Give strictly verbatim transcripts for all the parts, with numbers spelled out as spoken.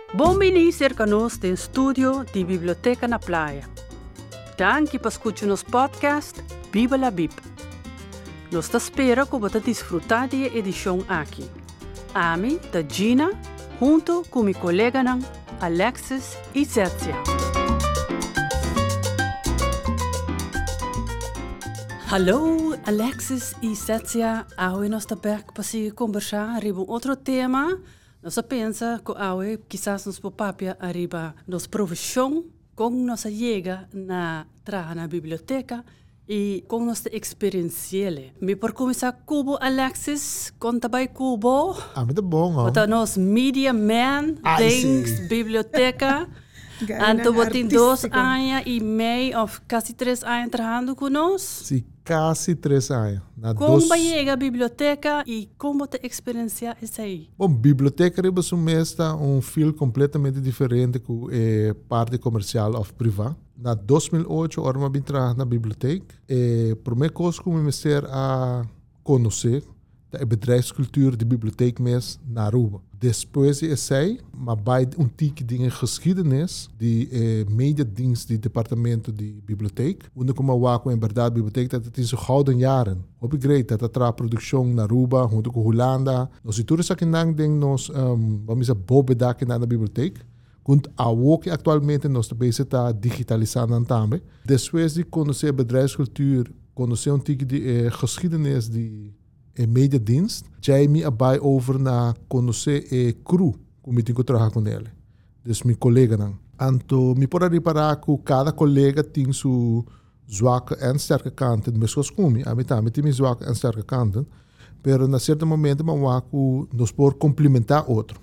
Bom-vindo cerca nós tem estúdio de Biblioteca na Praia. Danke por escutar nos podcast Bíblia a Bíblia. Nós te espera que você desfrutar da edição aqui. Ami, da Gina, junto com meu colega Alexis e Zétia. Hallo, Alexis e Zétia. Hoje nós estamos aqui para conversar sobre outro tema. Nós pensa que hoje, quizás nos papapia arriba nossa profissão, como nós chega na trabalhar na biblioteca e com nossa experiência. Me por começar Cubo, Alexis, conta bem Cubo. Ah, muito bom, ó. Bota nós media man, things, biblioteca. Anto botin dois anos e meio, ou quase três anos trabalhando conosco. Sim, quase três anos. Na como dos... chega a biblioteca e como te experiencia isso aí? Bom, biblioteca é um fio completamente diferente com a eh, parte comercial ou privada. Na dois mil e oito, eu me entrar na biblioteca. E a primeira coisa que eu comecei a conhecer é a bedrijfscultuur de biblioteek mesmo na Aruba. Depois de sei, maar bij um tique de geschiedenis, de eh, mediadienst, de departamento de biblioteek. Onde como eu waco em verdade biblioteek dat het in zo'n gouden jaren. Op ik great dat het tra produção na Aruba, junto com Holanda. Nós todos aqui nang ding nós um, vamos a bobe daqui na biblioteek. Kunt ook atualmente nós também se está digitalizando também. Depois de conhecer a bedrijfscultuur, conhecer um tique de eh, geschiedenis de e mediadienst, jij me erbij over na conhecer e crew, como eu tenho que trabalhar com ele. Dus mijn collega dan. Anto, me pode reparar que cada colega tem sua zwakke en sterke kanten. Mas zoals como, a mim também tem zwakke en sterke kanten. Pero na certo momento, man waku nos por complementar outro.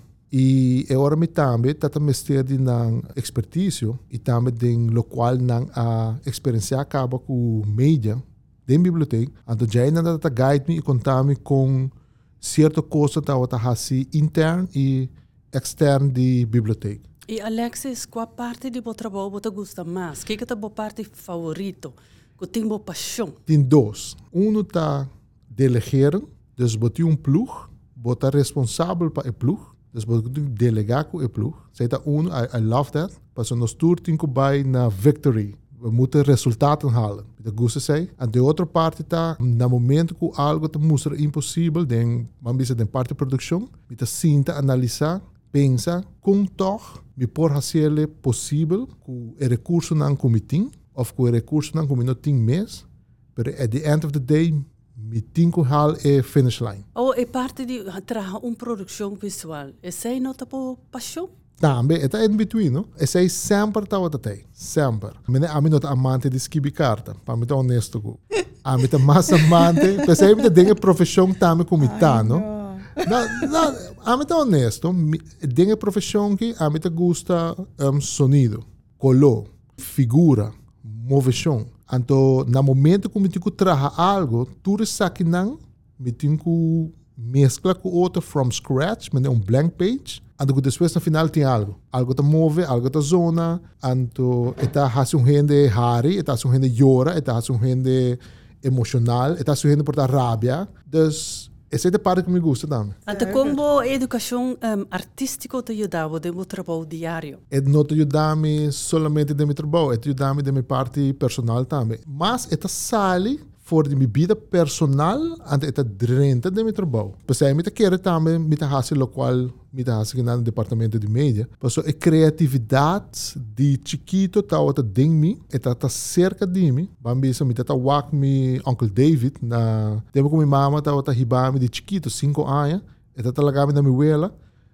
E é hora me também tata mestede na expertise e também den lo qual nang a experiência acaba com media de biblioteca, então já ainda está guide me e contar-me com certa coisa que está fazendo interno e externo de biblioteca. E Alexis, qual parte do trabalho você gosta mais? O que é a tua parte favorita? Que tem boa paixão? Tem dois. Um está delegar, dus você um plug, você é responsável para o plug, dus você delegar com o plug. Zij dat um, I, I love that. Pas nós tour tinko bij na victory. We moeten resultaten halen. Dat gosto sei. En de outra parte está, no momento que algo te mostra impossível, dan man bisa den parte produção, me ta sinta analisar, pensa, como toch me por fazer possível com o recurso não como tem, ou com o recurso não como não tem mais, pero at the end of the day me tem que hal e finish line. Oh, é parte de trabalhar uma produção visual. Essa é nota por paixão? Também, é in between, no? Essa é sempre está o que sempre. A mim não é amante de escrever carta, para mim é honesto. A mim é mais amante, mas aí me tem a profissão também como está, no? Não, não, a mim é honesto, tem a profissão que a mim gosta um, sonido, color, figura, movição. Então, no momento que eu tenho que trabalhar algo, tudo isso aqui não, eu tenho que mesclar com outro from scratch, mas é um blank page. Anto depois no final tem algo. Algo te move, algo te zona. Anto está hace um rende hari, está hace um rende llora, está hace um rende emocional, está hace um rende por rabia. Dus essa é a parte que me gusta também. Anto como a educação um, artística te ajudava no meu trabalho diário? É não te ajuda-me somente do meu trabalho, é te ajuda-me da minha parte personal também. Mas é sali voor de minha vida personal en het drenta de meu trabalho. Pois é, me te quero também me te hace lo qual me te hace no departamento de mídia. Pois a criatividade de chiquito tá outra ding me, eta tá cerca de mim. Bambisa me tá wak me Uncle David na, temo com minha mama tá outra hibame de chiquito, cinco anos. Eta tá lagame na minha abuela.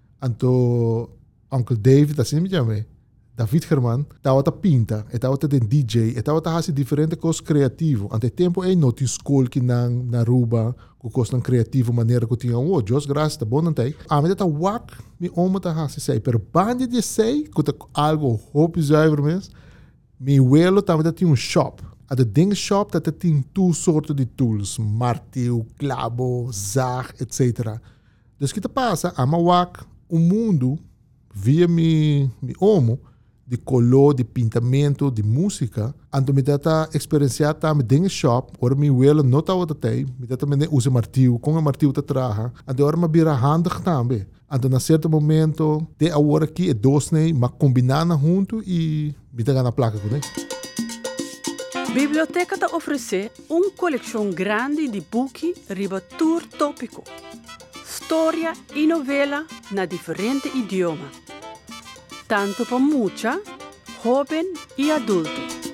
Anto Uncle David assim me chama. David Germán, estava a pinta, estava a D J, estava a fazer diferentes coisas criativas. Ante tempo, eu não tinha escola que na, na Aruba, com coisas criativas, maneira que eu tinha, oh, Deus graças, tá bom, não tem. A minha tá wak, me oma tá fazer sei, pero bande de sei, que tá algo hope zuiver mesmo, meu abuelo também tinha um shop. A de ding shop, dat tinha duas sortes de tools, martelo, clavo, zaag, etcétera. Dus o que passa, a wak, o mundo, via me, me omo, de color, de pintamento, de música. Então, me dá experienciar também dentro do shop. Ora, me wela não tá outra tem. Me dá também usa martelo, com o martelo tá traga. Então, ora, me vira handig também. Então, na certo momento, de agora aqui é dois, né? Mas combinando junto e me dá na placa com ele. Biblioteca te oferece uma coleção grande de buchi riba tour tópico, história e novela na diferente idioma, tanto para mucha, jovem e adulto.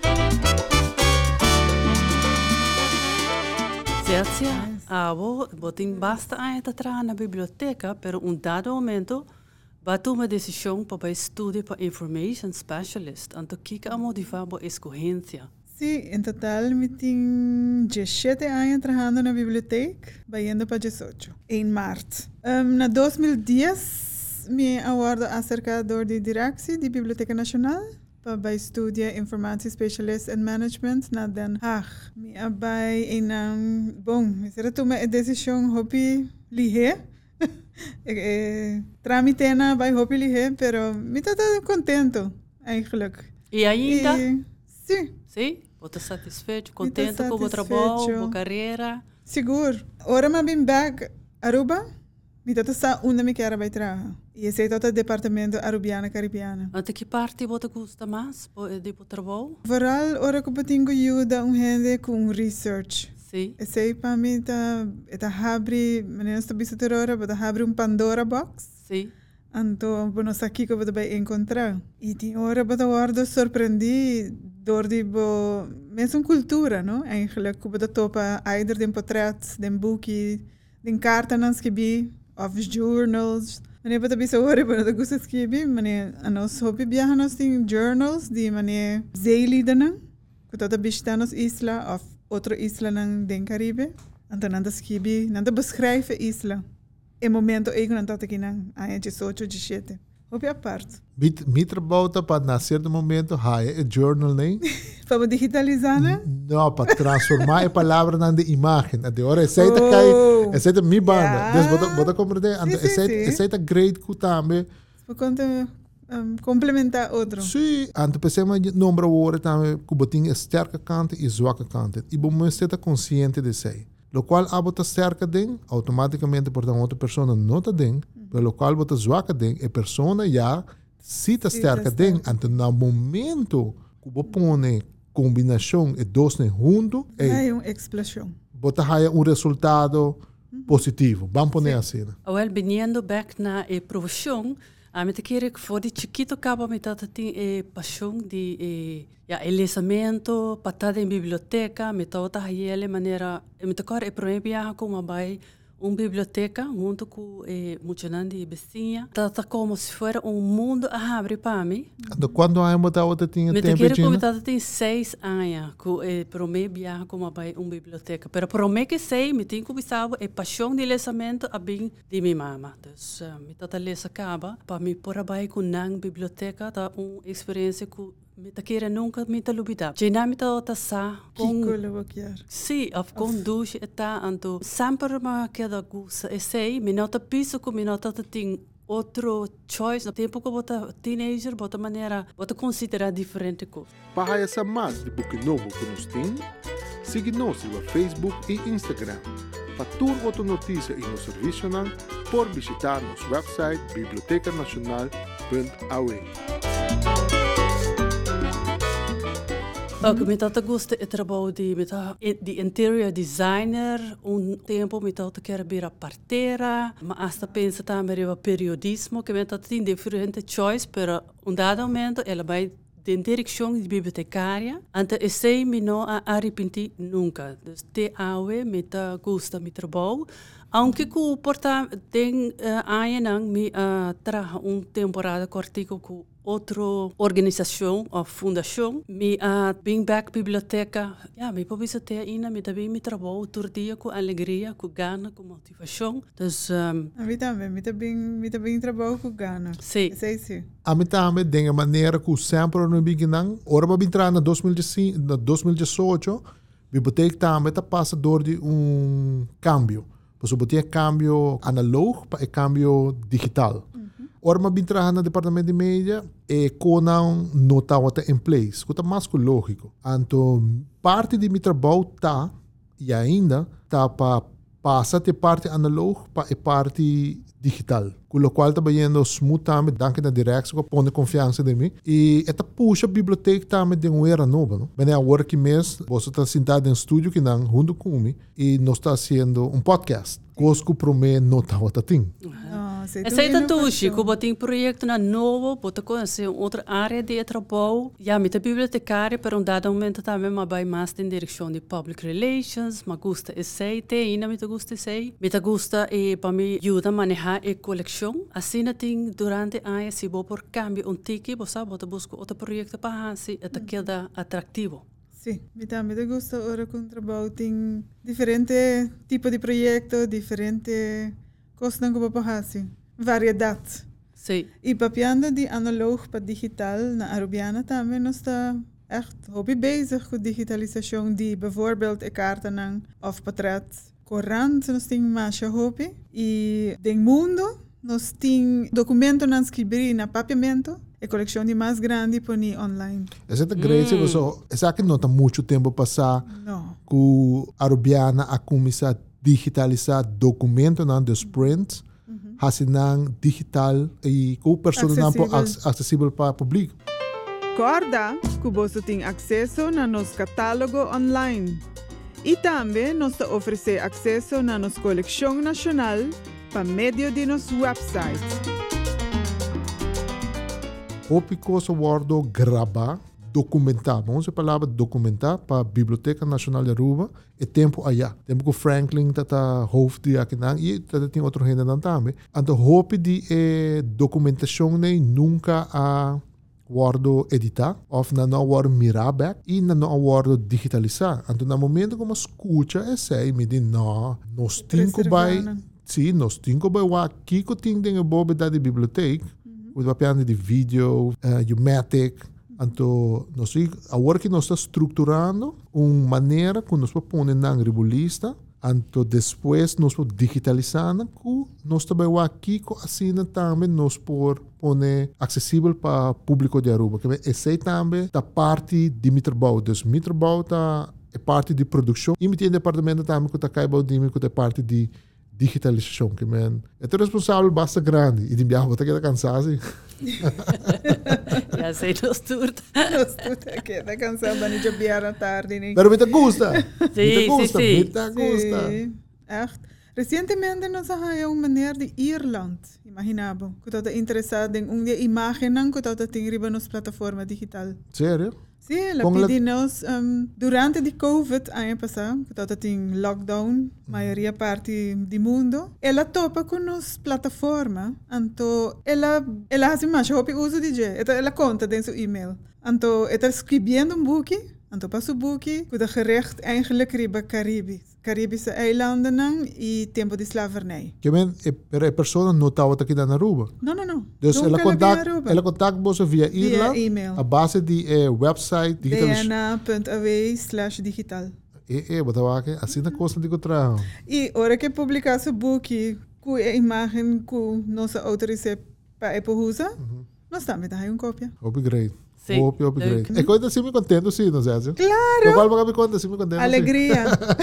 Certo? Abo, botin basta a entrar na biblioteca, pero um dado momento, batu uma decisão para estudar para information specialist, então que a motivar a escolhência. Sí, en total me tengo diecisiete años trabajando en la biblioteca, vayendo para dieciocho, en marzo. Um, en dos mil diez me aguardo acercador de dirección de Biblioteca Nacional para estudiar Informatie Specialist and Management na Den Haag. Me abay en um, bom, me será tomar a decisão hopi lihe. eh, Tramite na by hopi lihe, pero me está contento, eigenlijk. E ainda? E, sim. Sim? Você está satisfeito, contente com o trabalho, com a carreira? Seguro. Ora, eu vim back Aruba, me está onde me quero vai trabalhar. E esse é o departamento arubiano caribiano. Ante que parte você gosta mais de trabalho? Vooral, ora que eu tenho ajuda um gente com research. Sim. Esse aí para mim está está abre, menina está visitando ora, está abre um Pandora box. Sim. Então, eu não sei o que eu vou encontrar. E tem hora eu guardo surpreendi door die bo mesmo cultura, não? Eigenlijk que eu topa either den portret, den boekie, den kaarten que bi, of journals. Meneer wat bisa hore, but eu gosto que bi, meneer anos hobby viajar nós tem journals de meneer zeelieden, que toda bista nos isla of outra isla nang den Caribe. Então nanda skibi, nanda beschrijven isla. Em momento eu não tô aqui nang, aí dezoito, dezessete. Hobby aparte. Mit, mit trabalho para, na certo momento, há um journal, né? Para digitalizar, né? Não, para transformar a palavra na imagem. Até agora, essa é cai, essa é minha banda. Então, bota, bota compreender. Essa é grade que também. Para conta um, complementar outro. Sim, então pensamos em número agora também que botem sterke kant e zwakke kant. E bom, você está consciente de isso. Lo qual a bota sterke ding, automaticamente por outra pessoa não está ding. Pelo qual bota zwakke ding, a pessoa já cita sterke ding. Então, no momento que você põe combinação e dois juntos, é uma explosão. Bota um resultado positivo. Vamos pôr assim. Well, vindo back na e profissão, a mim te querer que for de chiquito acaba me tá tem e paixão de e ja lesamento, patada em biblioteca, me tá outra ele maneira, me te quero e proibia como vai uma biblioteca junto com eh, muitos de vizinha. Tá como se fosse um mundo a abrir para mim. De quando a eu estava tinha tempo? Me te quero que eu tem seis anos que eh, para mim viajar como vai uma biblioteca. Pero para mim que sei, me tenho que saber a paixão de lesamento a bem de minha mama. Então, uh, me tá lesa acaba para mim por vai com na biblioteca tá uma experiência que me ta queira nunca me ta lubida. Jena me ta ota sa com Sim, of com douche eta anto sempre ma queda gusa e sei me nota piso com me nota tem outro choice no tempo que bota teenager bota maneira bota considerar diferente coisa. Para essa mais de book novo que nos tem, siga-nos no Facebook e Instagram. Para tudo outra notícia e no serviço não, por visitar nosso website biblioteca nacional ponto a u. Ok, me tata gosta e trabalho de me tá de interior designer, um tempo me tata quer vir a parteira, mas hasta pensa também no periodismo, que me tata tem diferente choice, pero um dado momento ela vai de direção de bibliotecária, ante esse me não arrependi nunca. Dus te awe me tá gosta me trabalho, aunque que porta tem anos me uh, traga uma temporada cortico com outra organização ou fundação, me uh, bem back biblioteca, ja, me pode visitar ainda, me também me trabalho todo dia com alegria, com gana, com motivação. Dus, um, a mim também, me também, me também trabalho com gana. Sim. Sim, sim. A mim também, de uma maneira que sempre no beginning, ora para entrar na dois mil e dezoito, a biblioteca também está passando de um cambio. Você botar cambio analógico para cambio digital. Ora, mas entrar no departamento de mídia e Conan não está em place, que está mais lógico. Então, parte de meu trabalho está, e ainda, está para passar de parte analógica para a parte digital. Com o qual está vendo smooth também, danke na direção, que põe confiança em mim. E esta puxa a biblioteca também de uma era nova, não? Bem, agora que mês, você está sentado em estúdio que não, junto comigo, e nós está fazendo um podcast. Coisa que para mim não está o tatim. Essa é a tuxi, que tem projeto na novo, pode conhecer outra área de trabalho. Já me a bibliotecária, para um dado momento também, mas vai mais em direção de public relations, mas gosta esse, tem ainda me gosta esse. Me gosta e para me ajuda a manejar a coleção. Assim, tem durante anos, se vou por cambio um ticket, você pode buscar outro projeto para assim, até queda atrativo. Sim, me também me gusta agora com o trabalho, tem diferente tipo de projeto, diferente coisas que eu vou fazer. Variedade. Sim. E papiando de analog para digital na Arubiana também nós está echt hobby bezig com digitalisação de bijvoorbeeld e kaarten of portret. Corant nós tem mais hobby e de mundo nós tem documento não escrever na papiamento e coleção de mais grande por ni online. Essa é a grande coisa. Essa aqui não está muito tempo passar com a Arubiana a começar a digitalizar documento não dos prints. Hasinang digital e com pessoas não acessível para o público. Corda que você tem acesso na nosso catálogo online. E também nós oferecemos acesso na nossa coleção nacional por meio de nosso website. O picoso guardo gravar, documentar. Vamos a palavra documentar para a Biblioteca Nacional de Aruba e tempo allá. Tempo que Franklin está hoofd de aqui e tem outro gente também. Então, hope de eh, documentação né, nunca a guardo editar, ou não guardo mirar back e não guardo digitalizar. Então, no momento que eu escuta esse, me diz, não, nós temos que sim, nós temos que aqui que tem a boba da biblioteca, o papel de vídeo, uh, Umatic. Então, nós, agora que nós estamos estruturando uma maneira que nós podemos pôr na revista, então depois nós podemos digitalizar, que nós também aqui, assim também nós podemos pôr acessível para o público de Aruba. Essa também é parte de meu trabalho. Então, meu trabalho é parte de produção e meu departamento também que é parte de digitalização. Que é responsável bastante grande e de viagem você quer cansar assim. Já sei, nos turta. Nos turta, que está cansado de jogar à tarde. Pero me te gusta. Sim, me te gusta, sim, sim. me te gusta. Sim, echt. Recentemente nós arranjamos uma maneira de Irland, imaginava, que eu estou interessado em uma imagem que eu tenho riba nas plataformas digital. Sério? Sim, la pedimos um, durante a Covid ano passado, que estava em lockdown, a maioria parte do mundo, ela topa com as plataformas, então ela ela faz mais hobby uso de je, então ela conta dentro do e-mail, então ela escrevendo um boek, então passa o boek, que é gerecht eigenlijk riba Caribe, Caribische eilanden e tempo de slavernij. Que men, pero a pessoa não estava aqui na Aruba. Não, não, não. Dus ela contact, ela contact você via e-mail, via e-mail. A base de eh, website digital. d n a ponto a w slash digital. E e bota aqui, assim na costa de contra. E hora que publicar o book, com a imagem que nossa autorizou para a usar, nós também dá uma cópia. Upgrade. Sim. Up, upgrade. É coisa assim me contento sim, não é? Claro. Eu falo para me conta assim me contento. Alegria.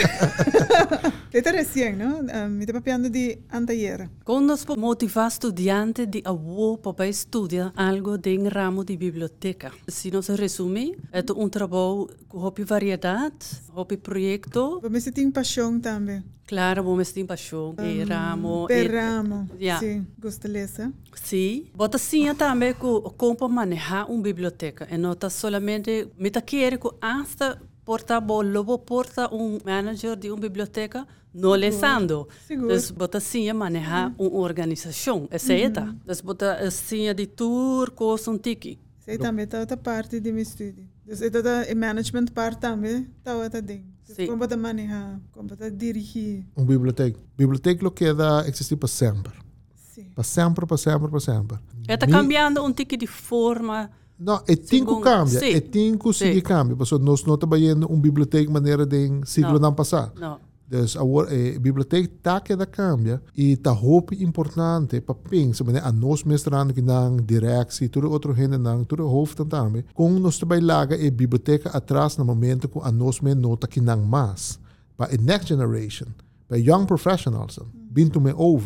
Está recém, não? Me está papiando de anteayer. Quando nós motivar estudiante de avô para estudar algo de um ramo de biblioteca. Se nós resumir, é um trabalho com variedade, hobby projeto. Você tem paixão também. Claro, vamos ter paixão, um, e ramo. Per ramo, yeah. Sim, gosto de ler. Sim, bota sim também com como manejar uma biblioteca. E não está somente, me está querendo que hasta porta lobo porta um manager de uma biblioteca, não lesando. Então, bota sim manejar uma organização, é certo? Então, bota sim de tour, coisa um tiki. Sei também, está outra parte de meu estudo. Então, a management parte também, está outra ding. Como pode manejar, como pode dirigir. Uma biblioteca. Biblioteca lo queda existir para sempre. Sim. Para sempre, para sempre, para sempre. Está cambiando um tique de forma. Não, é tinco cambia, é tinco seguir cambia. Porque nós não trabalhamos uma biblioteca maneira de siglo não passar. Não. Então, a, a biblioteca está que da cambia e está roupa importante para pensar, a nós mestrando que não direção, tudo outro gente não, tudo hoofd também. Com nós trabalhamos a biblioteca atrás no momento que a nós me nota que não mais para a next generation, para young professionals, been to me over,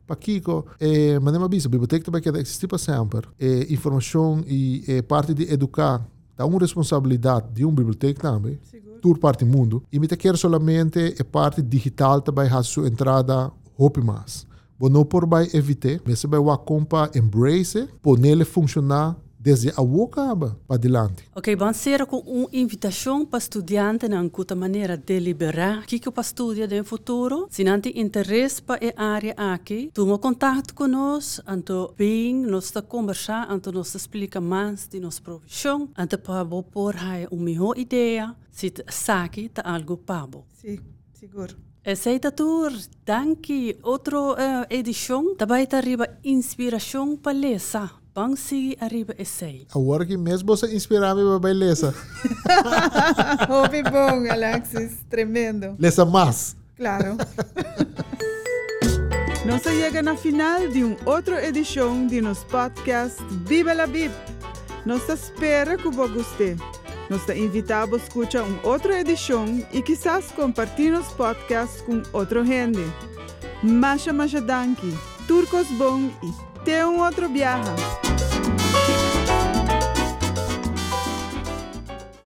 para Kiko, é, mas não é isso, a biblioteca também quer existir para sempre. É, informação e é, parte de educar, dá uma responsabilidade de uma biblioteca também, toda parte do mundo, e me quer somente a parte digital também a sua entrada, roupa mais. Bom, não por vai evitar, mas vai o compa embrace, por nele funcionar desde a boca para adiante. Ok, vamos ser com uma invitação para estudantes na uma maneira deliberada que que para estudar no futuro. Se não tem interesse para a área aqui, toma contato conosco, então bem, nós estamos conversando, então nós explica mais de nossa profissão, então para pôr uma melhor ideia, se sabe que algo para você. Sim, seguro. Aceita tur, danke. Outra uh, edição, também arriba inspiração para ler. Vamos seguir arriba essay. Agora que mesmo você inspirar-me para beleza. Houve bom, Alexis. Tremendo. Lesa mais. Claro. Nós chegamos na final de uma outra edição de nosso podcast Viva la Bib. Nós esperamos que você goste. Nós te invitamos a escutar uma outra edição e quizás compartilhar nosso podcast com outra gente. Masha Masha Danki, Turcos Bom e até um outro viaje.